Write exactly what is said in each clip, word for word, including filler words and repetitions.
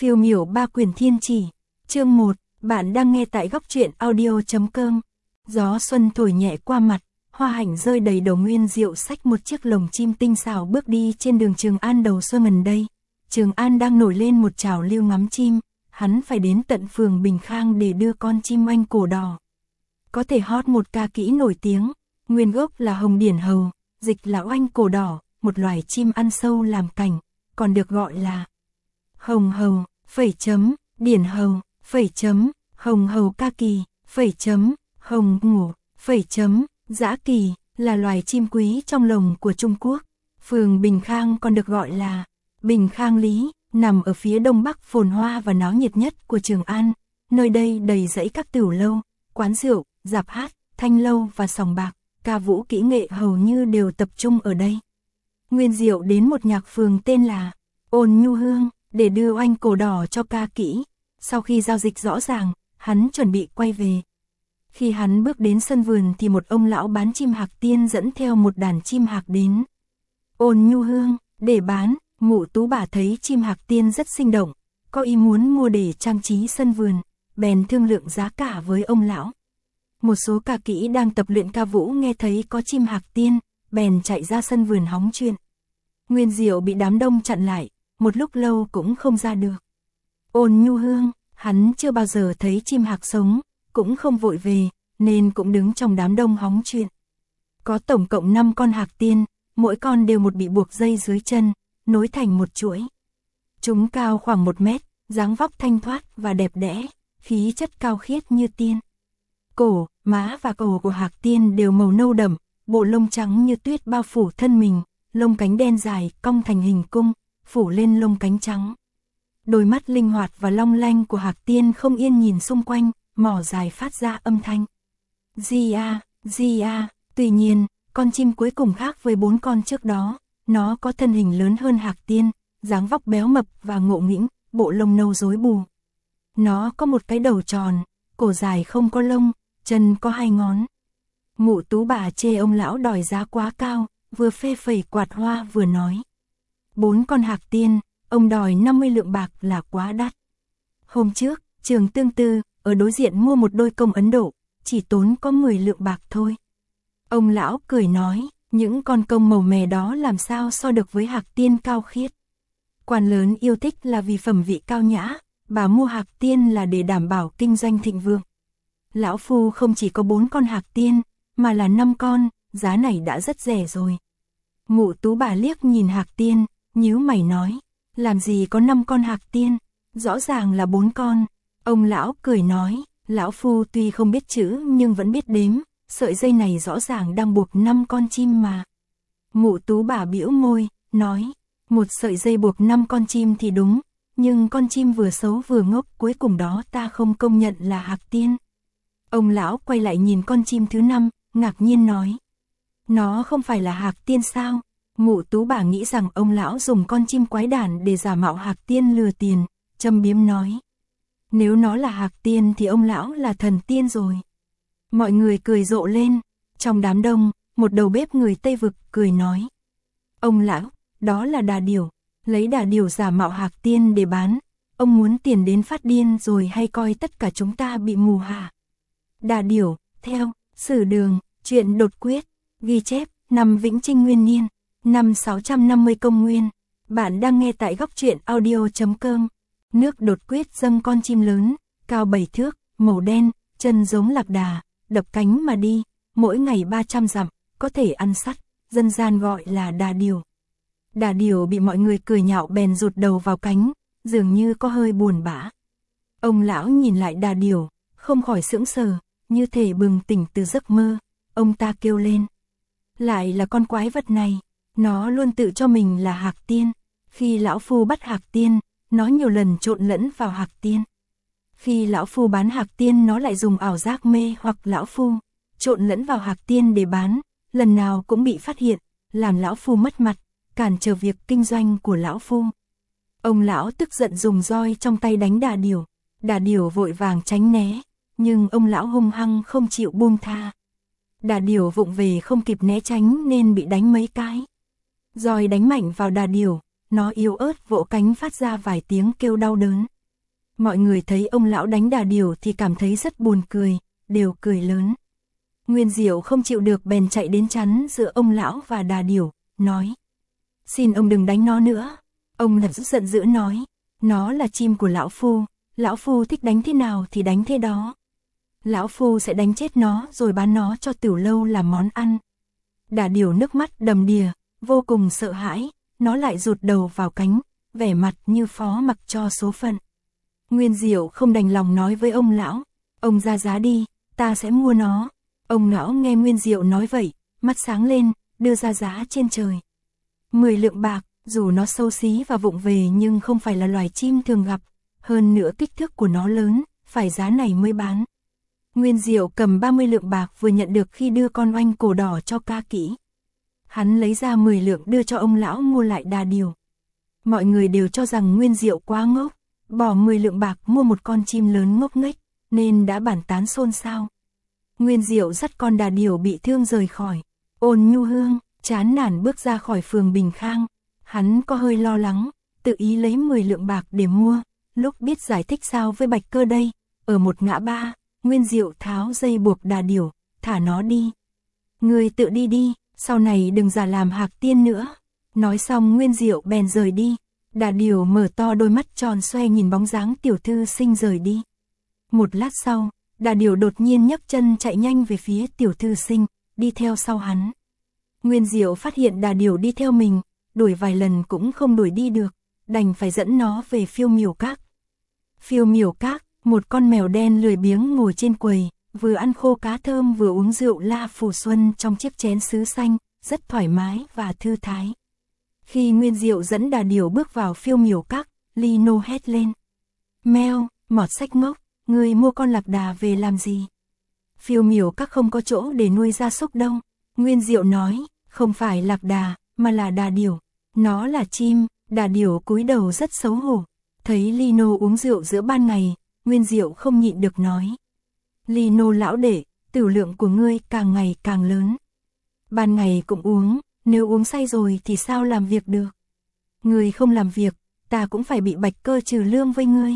Phiêu miểu ba quyển thiên chỉ. Chương một, bạn đang nghe tại góc truyện audio.com. Gió xuân thổi nhẹ qua mặt, hoa hạnh rơi đầy đầu. Nguyên Diệu xách một chiếc lồng chim tinh xảo bước đi trên đường Trường An đầu xuân gần đây. Trường An đang nổi lên một trào lưu ngắm chim, hắn phải đến tận phường Bình Khang để đưa con chim oanh cổ đỏ. Có thể hót một ca kỹ nổi tiếng, nguyên gốc là hồng điển hầu, dịch là oanh cổ đỏ, một loài chim ăn sâu làm cảnh, còn được gọi là hồng hầu, phẩy chấm, điển hầu, phẩy chấm, hồng hầu ca kỳ, phẩy chấm, hồng ngủ, phẩy chấm, dã kỳ, là loài chim quý trong lồng của Trung Quốc. Phường Bình Khang còn được gọi là Bình Khang Lý, nằm ở phía đông bắc phồn hoa và náo nhiệt nhất của Trường An. Nơi đây đầy dãy các tửu lâu, quán rượu, rạp hát, thanh lâu và sòng bạc, ca vũ kỹ nghệ hầu như đều tập trung ở đây. Nguyên Diệu đến một nhạc phường tên là Ôn Nhu Hương để đưa oanh cổ đỏ cho ca kỹ. Sau khi giao dịch rõ ràng, hắn chuẩn bị quay về. Khi hắn bước đến sân vườn thì một ông lão bán chim hạc tiên dẫn theo một đàn chim hạc đến Ôn Nhu Hương để bán. Mụ Tú bà thấy chim hạc tiên rất sinh động, có ý muốn mua để trang trí sân vườn, bèn thương lượng giá cả với ông lão. Một số ca kỹ đang tập luyện ca vũ nghe thấy có chim hạc tiên, bèn chạy ra sân vườn hóng chuyện. Nguyên Diệu bị đám đông chặn lại, một lúc lâu cũng không ra được. Ôn Nhu Hương, hắn chưa bao giờ thấy chim hạc sống, cũng không vội về, nên cũng đứng trong đám đông hóng chuyện. Có tổng cộng năm con hạc tiên, mỗi con đều một bị buộc dây dưới chân, nối thành một chuỗi. Chúng cao khoảng một mét, dáng vóc thanh thoát và đẹp đẽ, khí chất cao khiết như tiên. Cổ, má và cổ của hạc tiên đều màu nâu đậm, bộ lông trắng như tuyết bao phủ thân mình, lông cánh đen dài cong thành hình cung, phủ lên lông cánh trắng. Đôi mắt linh hoạt và long lanh của hạc tiên không yên nhìn xung quanh, mỏ dài phát ra âm thanh. Di a, di a. Tuy nhiên, con chim cuối cùng khác với bốn con trước đó. Nó có thân hình lớn hơn hạc tiên, dáng vóc béo mập và ngộ nghĩnh, bộ lông nâu rối bù. Nó có một cái đầu tròn, cổ dài không có lông, chân có hai ngón. Mụ Tú bà chê ông lão đòi giá quá cao, vừa phê phẩy quạt hoa vừa nói. Bốn con hạc tiên, ông đòi năm mươi lượng bạc là quá đắt. Hôm trước, Trường Tương Tư, ở đối diện mua một đôi công Ấn Độ, chỉ tốn có mười lượng bạc thôi. Ông lão cười nói. Những con công màu mè đó làm sao so được với hạc tiên cao khiết. Quan lớn yêu thích là vì phẩm vị cao nhã, bà mua hạc tiên là để đảm bảo kinh doanh thịnh vượng. Lão phu không chỉ có bốn con hạc tiên, mà là năm con, giá này đã rất rẻ rồi. Mụ Tú bà liếc nhìn hạc tiên, nhíu mày nói, làm gì có năm con hạc tiên, rõ ràng là bốn con. Ông lão cười nói, lão phu tuy không biết chữ nhưng vẫn biết đếm. Sợi dây này rõ ràng đang buộc năm con chim mà. Mụ Tú bà bĩu môi, nói, một sợi dây buộc năm con chim thì đúng, nhưng con chim vừa xấu vừa ngốc cuối cùng đó ta không công nhận là hạc tiên. Ông lão quay lại nhìn con chim thứ năm, ngạc nhiên nói, nó không phải là hạc tiên sao? Mụ Tú bà nghĩ rằng ông lão dùng con chim quái đản để giả mạo hạc tiên lừa tiền, châm biếm nói, nếu nó là hạc tiên thì ông lão là thần tiên rồi. Mọi người cười rộ lên, trong đám đông, một đầu bếp người Tây Vực cười nói. Ông lão, đó là đà điểu, lấy đà điểu giả mạo hạc tiên để bán, ông muốn tiền đến phát điên rồi hay coi tất cả chúng ta bị mù hả? Đà điểu, theo, Sử Đường, truyện đột quyết, ghi chép, năm Vĩnh Trinh Nguyên Niên, năm sáu trăm năm mươi công nguyên, bạn đang nghe tại góc truyện audio.com. Nước đột quyết dâng con chim lớn, cao bảy thước, màu đen, chân giống lạc đà. Đập cánh mà đi, mỗi ngày ba trăm dặm, có thể ăn sắt, dân gian gọi là đà điểu. Đà điểu bị mọi người cười nhạo bèn rụt đầu vào cánh, dường như có hơi buồn bã. Ông lão nhìn lại đà điểu, không khỏi sững sờ, như thể bừng tỉnh từ giấc mơ, ông ta kêu lên. Lại là con quái vật này, nó luôn tự cho mình là hạc tiên, khi lão phu bắt hạc tiên, nó nhiều lần trộn lẫn vào hạc tiên. Khi lão phu bán hạc tiên nó lại dùng ảo giác mê hoặc lão phu, trộn lẫn vào hạc tiên để bán, lần nào cũng bị phát hiện, làm lão phu mất mặt, cản trở việc kinh doanh của lão phu. Ông lão tức giận dùng roi trong tay đánh đà điểu, đà điểu vội vàng tránh né, nhưng ông lão hung hăng không chịu buông tha. Đà điểu vụng về không kịp né tránh nên bị đánh mấy cái. Roi đánh mạnh vào đà điểu, nó yếu ớt vỗ cánh phát ra vài tiếng kêu đau đớn. Mọi người thấy ông lão đánh đà điểu thì cảm thấy rất buồn cười, đều cười lớn. Nguyên Diệu không chịu được bèn chạy đến chắn giữa ông lão và đà điểu, nói: "Xin ông đừng đánh nó nữa." Ông lập tức giận dữ nói: "Nó là chim của lão phu, lão phu thích đánh thế nào thì đánh thế đó. Lão phu sẽ đánh chết nó rồi bán nó cho tiểu lâu làm món ăn." Đà điểu nước mắt đầm đìa, vô cùng sợ hãi, nó lại rụt đầu vào cánh, vẻ mặt như phó mặc cho số phận. Nguyên Diệu không đành lòng nói với ông lão: "Ông ra giá đi, ta sẽ mua nó." Ông lão nghe Nguyên Diệu nói vậy, mắt sáng lên, đưa ra giá trên trời. Mười lượng bạc, dù nó xấu xí và vụng về nhưng không phải là loài chim thường gặp, hơn nữa kích thước của nó lớn, phải giá này mới bán. Nguyên Diệu cầm ba mươi lượng bạc vừa nhận được khi đưa con oanh cổ đỏ cho Ca Kỹ. Hắn lấy ra mười lượng đưa cho ông lão mua lại đà điểu. Mọi người đều cho rằng Nguyên Diệu quá ngốc, bỏ mười lượng bạc mua một con chim lớn ngốc nghếch, nên đã bàn tán xôn xao. Nguyên Diệu dắt con đà điểu bị thương rời khỏi. Ôn Nhu Hương chán nản bước ra khỏi phường Bình Khang. Hắn có hơi lo lắng, tự ý lấy mười lượng bạc để mua. Lúc biết giải thích sao với Bạch Cơ đây, ở một ngã ba, Nguyên Diệu tháo dây buộc đà điểu, thả nó đi. "Ngươi tự đi đi, sau này đừng giả làm Hạc Tiên nữa." Nói xong Nguyên Diệu bèn rời đi. Đà điểu mở to đôi mắt tròn xoe nhìn bóng dáng tiểu thư sinh rời đi. Một lát sau, đà điểu đột nhiên nhấc chân chạy nhanh về phía tiểu thư sinh, đi theo sau hắn. Nguyên Diệu phát hiện đà điểu đi theo mình, đuổi vài lần cũng không đuổi đi được, đành phải dẫn nó về Phiêu Miểu Các. Phiêu Miểu Các, một con mèo đen lười biếng ngồi trên quầy, vừa ăn khô cá thơm vừa uống rượu La Phù Xuân trong chiếc chén sứ xanh, rất thoải mái và thư thái. Khi Nguyên Diệu dẫn đà điểu bước vào Phiêu Miểu Các, Lino hét lên: "Mèo, mọt sách ngốc, ngươi mua con lạc đà về làm gì? Phiêu Miểu Các không có chỗ để nuôi gia súc đâu." Nguyên Diệu nói: "Không phải lạc đà, mà là đà điểu. Nó là chim." Đà điểu cúi đầu rất xấu hổ. Thấy Lino uống rượu giữa ban ngày, Nguyên Diệu không nhịn được nói: "Lino lão đệ, tửu lượng của ngươi càng ngày càng lớn. Ban ngày cũng uống, nếu uống say rồi thì sao làm việc được? Ngươi không làm việc, ta cũng phải bị Bạch Cơ trừ lương với ngươi."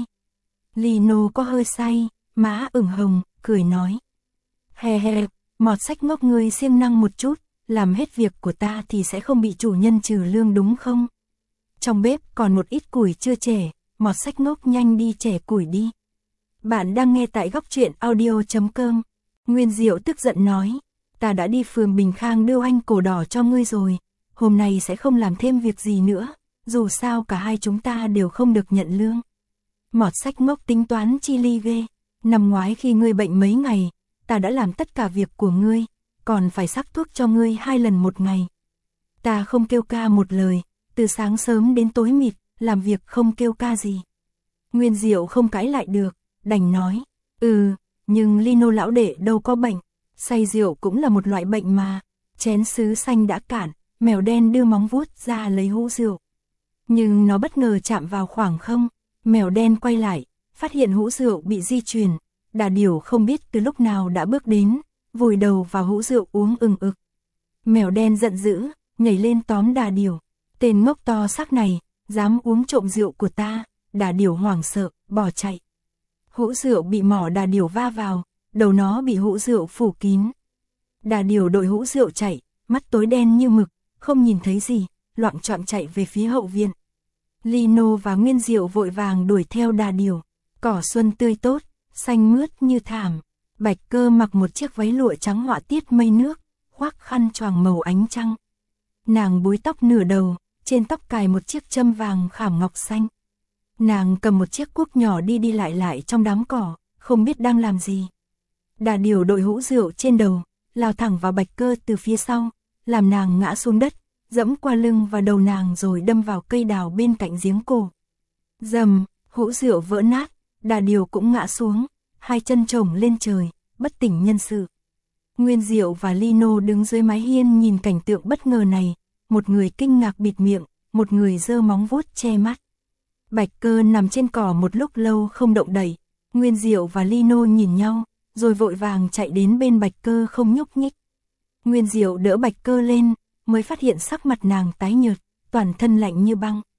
Lino có hơi say, má ửng hồng, cười nói: "Hè hè, mọt sách ngốc, ngươi siêng năng một chút, làm hết việc của ta thì sẽ không bị chủ nhân trừ lương đúng không? Trong bếp còn một ít củi chưa chẻ, mọt sách ngốc nhanh đi chẻ củi đi." Bạn đang nghe tại góc truyện audio chấm com. Nguyên Diệu tức giận nói: "Ta đã đi phường Bình Khang đưa oanh cổ đỏ cho ngươi rồi, hôm nay sẽ không làm thêm việc gì nữa, dù sao cả hai chúng ta đều không được nhận lương." Mọt sách ngốc tính toán chi ly ghê, năm ngoái khi ngươi bệnh mấy ngày, ta đã làm tất cả việc của ngươi, còn phải sắc thuốc cho ngươi hai lần một ngày. Ta không kêu ca một lời, từ sáng sớm đến tối mịt, làm việc không kêu ca gì. Nguyên Diệu không cãi lại được, đành nói: "Ừ, nhưng Lino lão đệ đâu có bệnh, say rượu cũng là một loại bệnh mà." Chén sứ xanh đã cạn, mèo đen đưa móng vuốt ra lấy hũ rượu. Nhưng nó bất ngờ chạm vào khoảng không, mèo đen quay lại, phát hiện hũ rượu bị di chuyển. Đà điểu không biết từ lúc nào đã bước đến, vùi đầu vào hũ rượu uống ừng ực. Mèo đen giận dữ, nhảy lên tóm đà điểu. "Tên ngốc to xác này, dám uống trộm rượu của ta." Đà điểu hoảng sợ, bỏ chạy. Hũ rượu bị mỏ đà điểu va vào, đầu nó bị hũ rượu phủ kín. Đà điểu đội hũ rượu chạy, mắt tối đen như mực, không nhìn thấy gì, loạng choạng chạy về phía hậu viện. Lino và Nguyên Diệu vội vàng đuổi theo đà điểu. Cỏ xuân tươi tốt, xanh mướt như thảm. Bạch Cơ mặc một chiếc váy lụa trắng họa tiết mây nước, khoác khăn choàng màu ánh trăng. Nàng búi tóc nửa đầu, trên tóc cài một chiếc châm vàng khảm ngọc xanh. Nàng cầm một chiếc cuốc nhỏ đi đi lại lại trong đám cỏ, không biết đang làm gì. Đà điểu đội hũ rượu trên đầu, lao thẳng vào Bạch Cơ từ phía sau, làm nàng ngã xuống đất, dẫm qua lưng và đầu nàng rồi đâm vào cây đào bên cạnh giếng cổ. Rầm, hũ rượu vỡ nát, đà điểu cũng ngã xuống, hai chân chồng lên trời, bất tỉnh nhân sự. Nguyên Diệu và Lino đứng dưới mái hiên nhìn cảnh tượng bất ngờ này, một người kinh ngạc bịt miệng, một người giơ móng vuốt che mắt. Bạch Cơ nằm trên cỏ một lúc lâu không động đậy. Nguyên Diệu và Lino nhìn nhau, rồi vội vàng chạy đến bên Bạch Cơ không nhúc nhích. Nguyên Diệu đỡ Bạch Cơ lên, mới phát hiện sắc mặt nàng tái nhợt, toàn thân lạnh như băng.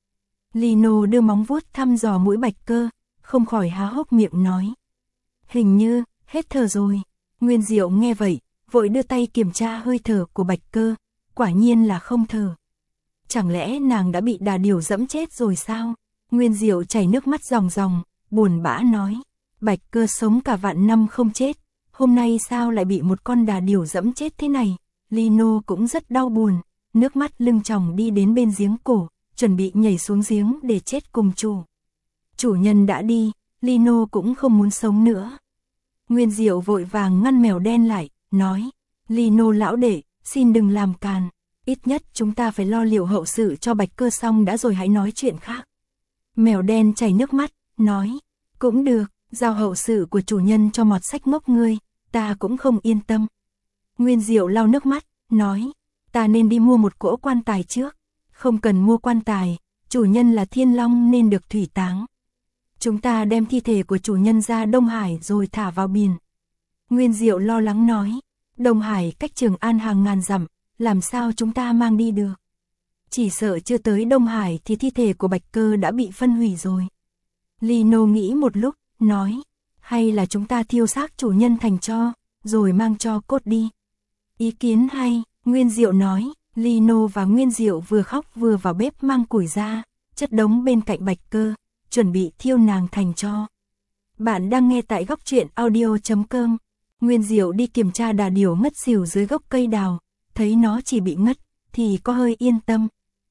Lino đưa móng vuốt thăm dò mũi Bạch Cơ, không khỏi há hốc miệng nói. Hình như, hết thở rồi. Nguyên Diệu nghe vậy, vội đưa tay kiểm tra hơi thở của Bạch Cơ, quả nhiên là không thở. Chẳng lẽ nàng đã bị đà điểu dẫm chết rồi sao? Nguyên Diệu chảy nước mắt ròng ròng, buồn bã nói. Bạch Cơ sống cả vạn năm không chết, hôm nay sao lại bị một con đà điểu dẫm chết thế này? Lino cũng rất đau buồn, nước mắt lưng tròng đi đến bên giếng cổ, chuẩn bị nhảy xuống giếng để chết cùng chủ. Chủ nhân đã đi, Lino cũng không muốn sống nữa. Nguyên Diệu vội vàng ngăn mèo đen lại, nói. Lino lão đệ, xin đừng làm càn. Ít nhất chúng ta phải lo liệu hậu sự cho Bạch Cơ xong đã rồi hãy nói chuyện khác. Mèo đen chảy nước mắt, nói. Cũng được, giao hậu sự của chủ nhân cho mọt sách ngốc ngươi, ta cũng không yên tâm. Nguyên Diệu lau nước mắt, nói. Ta nên đi mua một cỗ quan tài trước. Không cần mua quan tài, chủ nhân là thiên long nên được thủy táng. Chúng ta đem thi thể của chủ nhân ra Đông Hải rồi thả vào biển. Nguyên Diệu lo lắng nói. Đông Hải cách Trường An hàng ngàn dặm, làm sao chúng ta mang đi được? Chỉ sợ chưa tới Đông Hải thì thi thể của Bạch Cơ đã bị phân hủy rồi. Lino nghĩ một lúc, nói. Hay là chúng ta thiêu xác chủ nhân thành tro, rồi mang tro cốt đi. Ý kiến hay, Nguyên Diệu nói. Lino và Nguyên Diệu vừa khóc vừa vào bếp mang củi ra, chất đống bên cạnh Bạch Cơ, chuẩn bị thiêu nàng thành tro. Bạn đang nghe tại góc truyện audio chấm com. Nguyên Diệu đi kiểm tra đà điểu ngất xỉu dưới gốc cây đào, thấy nó chỉ bị ngất, thì có hơi yên tâm.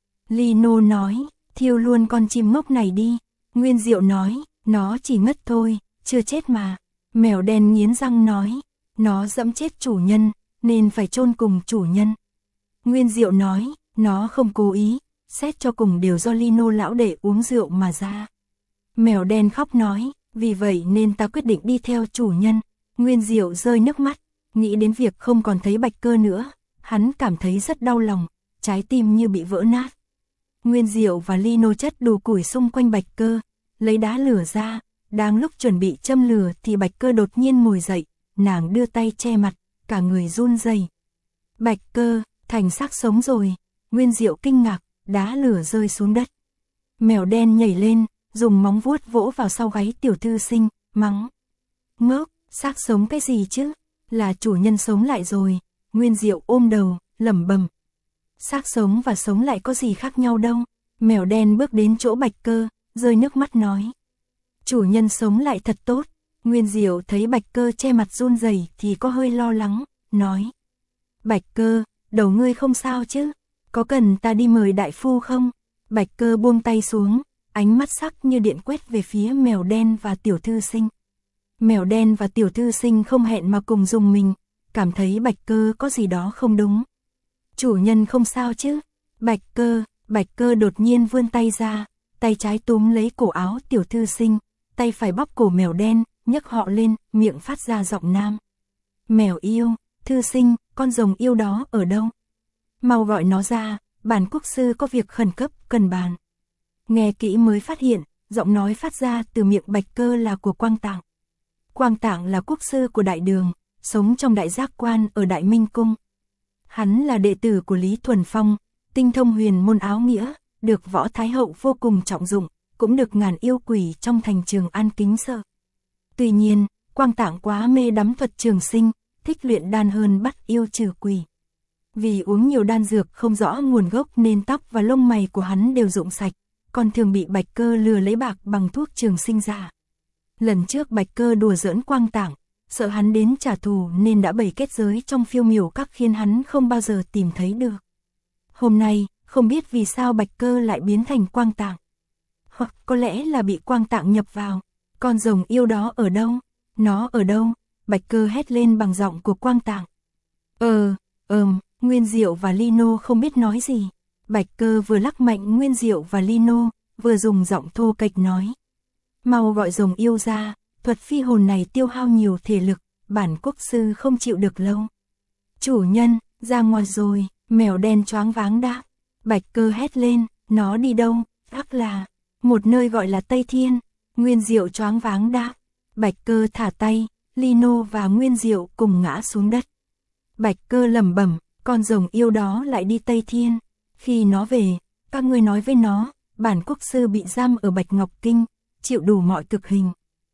Lino nói, thiêu luôn con chim ngốc này đi. Nguyên Diệu nói, nó chỉ ngất thôi, chưa chết mà. Mèo đen nghiến răng nói, nó dẫm chết chủ nhân, nên phải chôn cùng chủ nhân. Nguyên Diệu nói, nó không cố ý, xét cho cùng đều do Lino lão đệ uống rượu mà ra. Mèo đen khóc nói, vì vậy nên ta quyết định đi theo chủ nhân. Nguyên Diệu rơi nước mắt, nghĩ đến việc không còn thấy Bạch Cơ nữa, hắn cảm thấy rất đau lòng, trái tim như bị vỡ nát. Nguyên Diệu và Lino chất đủ củi xung quanh Bạch Cơ, lấy đá lửa ra, đang lúc chuẩn bị châm lửa thì Bạch Cơ đột nhiên ngồi dậy, nàng đưa tay che mặt, cả người run rẩy. Bạch Cơ, thành xác sống rồi. Nguyên Diệu kinh ngạc, đá lửa rơi xuống đất. Mèo đen nhảy lên, dùng móng vuốt vỗ vào sau gáy tiểu thư sinh, mắng. Ngốc, xác sống cái gì chứ? Là chủ nhân sống lại rồi. Nguyên Diệu ôm đầu, lẩm bẩm. Xác sống và sống lại có gì khác nhau đâu. Mèo đen bước đến chỗ Bạch Cơ, rơi nước mắt nói. Chủ nhân sống lại thật tốt. Nguyên Diệu thấy Bạch Cơ che mặt run rẩy thì có hơi lo lắng, nói. Bạch Cơ, đầu ngươi không sao chứ? Có cần ta đi mời đại phu không? Bạch Cơ buông tay xuống, ánh mắt sắc như điện quét về phía mèo đen và tiểu thư sinh. Mèo đen và tiểu thư sinh không hẹn mà cùng dùng mình, cảm thấy Bạch Cơ có gì đó không đúng. Chủ nhân không sao chứ? Bạch Cơ, Bạch Cơ đột nhiên vươn tay ra, tay trái túm lấy cổ áo tiểu thư sinh, tay phải bóp cổ mèo đen, nhấc họ lên, miệng phát ra giọng nam. Mèo yêu, thư sinh, con rồng yêu đó ở đâu? Mau gọi nó ra, bản quốc sư có việc khẩn cấp cần bàn. Nghe kỹ mới phát hiện, giọng nói phát ra từ miệng Bạch Cơ là của Quang Tạng. Quang Tạng là quốc sư của Đại Đường, sống trong Đại Giác Quan ở Đại Minh Cung. Hắn là đệ tử của Lý Thuần Phong, tinh thông huyền môn áo nghĩa, được Võ Thái Hậu vô cùng trọng dụng, cũng được ngàn yêu quỷ trong thành Trường An kính sợ. Tuy nhiên, Quang Tạng quá mê đắm thuật trường sinh, thích luyện đan hơn bắt yêu trừ quỷ. Vì uống nhiều đan dược không rõ nguồn gốc nên tóc và lông mày của hắn đều rụng sạch, còn thường bị Bạch Cơ lừa lấy bạc bằng thuốc trường sinh giả. Lần trước Bạch Cơ đùa giỡn Quang Tạng, sợ hắn đến trả thù nên đã bày kết giới trong phiêu miểu các khiến hắn không bao giờ tìm thấy được. Hôm nay, không biết vì sao Bạch Cơ lại biến thành Quang Tạng. Hoặc có lẽ là bị Quang Tạng nhập vào. Con rồng yêu đó ở đâu? Nó ở đâu? Bạch Cơ hét lên bằng giọng của Quang Tạng. Ờ, ờm, Nguyên Diệu và Lino không biết nói gì. Bạch Cơ vừa lắc mạnh Nguyên Diệu và Lino, vừa dùng giọng thô kệch nói. Mau gọi rồng yêu ra, thuật phi hồn này tiêu hao nhiều thể lực, bản quốc sư không chịu được lâu. Chủ nhân, ra ngoài rồi, mèo đen choáng váng đáp. Bạch Cơ hét lên, nó đi đâu? Ác là, một nơi gọi là Tây Thiên. Nguyên Diệu choáng váng đáp. Bạch Cơ thả tay, Lino và Nguyên Diệu cùng ngã xuống đất. Bạch Cơ lẩm bẩm, con rồng yêu đó lại đi Tây Thiên. Khi nó về, các ngươi nói với nó, bản quốc sư bị giam ở Bạch Ngọc Kinh, chịu đủ mọi cực hình.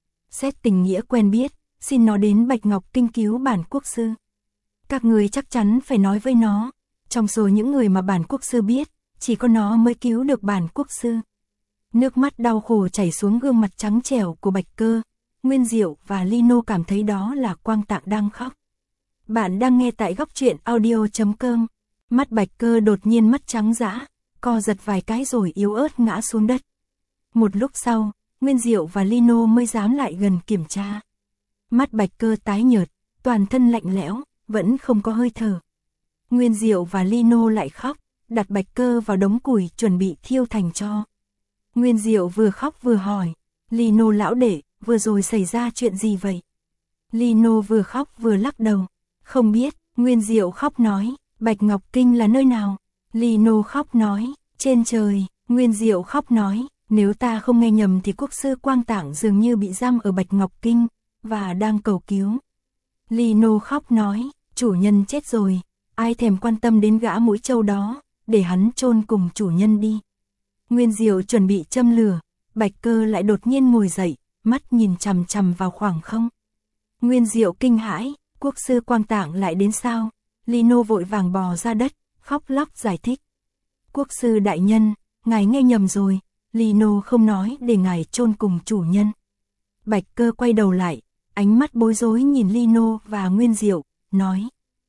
Xét tình nghĩa quen biết, xin nó đến Bạch Ngọc Kinh cứu bản quốc sư. Các người chắc chắn phải nói với nó, trong số những người mà bản quốc sư biết, chỉ có nó mới cứu được bản quốc sư. Nước mắt đau khổ chảy xuống gương mặt trắng trẻo của Bạch Cơ, Nguyên Diệu và Lino cảm thấy đó là Quang Tạng đang khóc. Bạn đang nghe tại góc truyện audio chấm com. Mắt Bạch Cơ đột nhiên mắt trắng dã, co giật vài cái rồi yếu ớt ngã xuống đất. Một lúc sau, Nguyên Diệu và Lino mới dám lại gần kiểm tra. Mắt Bạch Cơ tái nhợt, toàn thân lạnh lẽo, vẫn không có hơi thở. Nguyên Diệu và Lino lại khóc, đặt Bạch Cơ vào đống củi chuẩn bị thiêu thành tro. Nguyên Diệu vừa khóc vừa hỏi, Lino lão đệ, vừa rồi xảy ra chuyện gì vậy? Lino vừa khóc vừa lắc đầu, không biết. Nguyên Diệu khóc nói, Bạch Ngọc Kinh là nơi nào? Lino khóc nói, trên trời. Nguyên Diệu khóc nói, nếu ta không nghe nhầm thì quốc sư Quang Tạng dường như bị giam ở Bạch Ngọc Kinh, và đang cầu cứu. Lino khóc nói, chủ nhân chết rồi, ai thèm quan tâm đến gã mũi trâu đó, để hắn chôn cùng chủ nhân đi. Nguyên Diệu chuẩn bị châm lửa, Bạch Cơ lại đột nhiên ngồi dậy, mắt nhìn chằm chằm vào khoảng không. Nguyên Diệu kinh hãi, quốc sư Quang Tạng lại đến sao? Lino vội vàng bò ra đất, khóc lóc giải thích. Quốc sư đại nhân, ngài nghe nhầm rồi, Lino không nói để ngài chôn cùng chủ nhân. Bạch Cơ quay đầu lại, ánh mắt bối rối nhìn Lino và Nguyên Diệu, nói.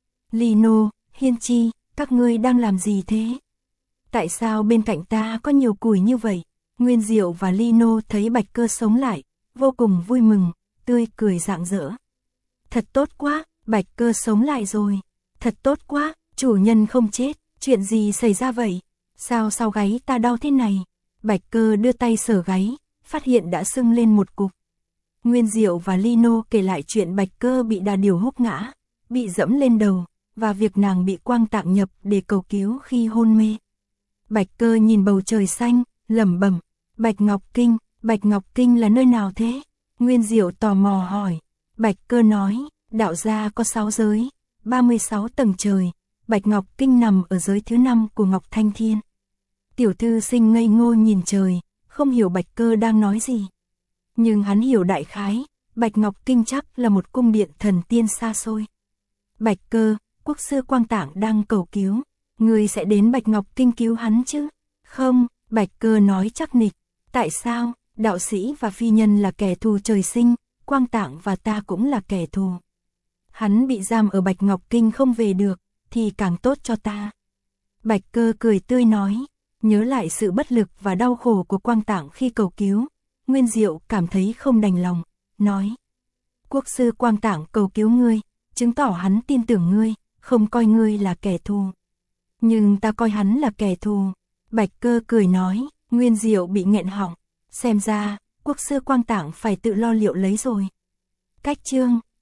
Lino, Hiên Chi, các ngươi đang làm gì thế? Tại sao bên cạnh ta có nhiều củi như vậy? Nguyên Diệu và Lino thấy Bạch Cơ sống lại, vô cùng vui mừng, tươi cười rạng rỡ. Thật tốt quá, Bạch Cơ sống lại rồi. Thật tốt quá, chủ nhân không chết, chuyện gì xảy ra vậy? Sao sau gáy ta đau thế này? Bạch Cơ đưa tay sờ gáy, phát hiện đã sưng lên một cục. Nguyên Diệu và Lino kể lại chuyện Bạch Cơ bị đà điểu húc ngã, bị dẫm lên đầu, và việc nàng bị Quang Tạng nhập để cầu cứu khi hôn mê. Bạch Cơ nhìn bầu trời xanh, lẩm bẩm, Bạch Ngọc Kinh, Bạch Ngọc Kinh là nơi nào thế? Nguyên Diệu tò mò hỏi. Bạch Cơ nói, đạo gia có sáu giới, ba mươi sáu tầng trời, Bạch Ngọc Kinh nằm ở giới thứ năm của Ngọc Thanh Thiên. Tiểu thư sinh ngây ngô nhìn trời, không hiểu Bạch Cơ đang nói gì. Nhưng hắn hiểu đại khái, Bạch Ngọc Kinh chắc là một cung điện thần tiên xa xôi. Bạch Cơ, quốc sư Quang Tạng đang cầu cứu, người sẽ đến Bạch Ngọc Kinh cứu hắn chứ? Không, Bạch Cơ nói chắc nịch. Tại sao? Đạo sĩ và phi nhân là kẻ thù trời sinh, Quang Tạng và ta cũng là kẻ thù. Hắn bị giam ở Bạch Ngọc Kinh không về được, thì càng tốt cho ta. Bạch Cơ cười tươi nói, nhớ lại sự bất lực và đau khổ của Quang Tạng khi cầu cứu. Nguyên Diệu cảm thấy không đành lòng, nói. Quốc sư Quang Tạng cầu cứu ngươi, chứng tỏ hắn tin tưởng ngươi, không coi ngươi là kẻ thù. Nhưng ta coi hắn là kẻ thù. Bạch Cơ cười nói, Nguyên Diệu bị nghẹn họng. Xem ra, quốc sư Quang Tạng phải tự lo liệu lấy rồi. Cách chương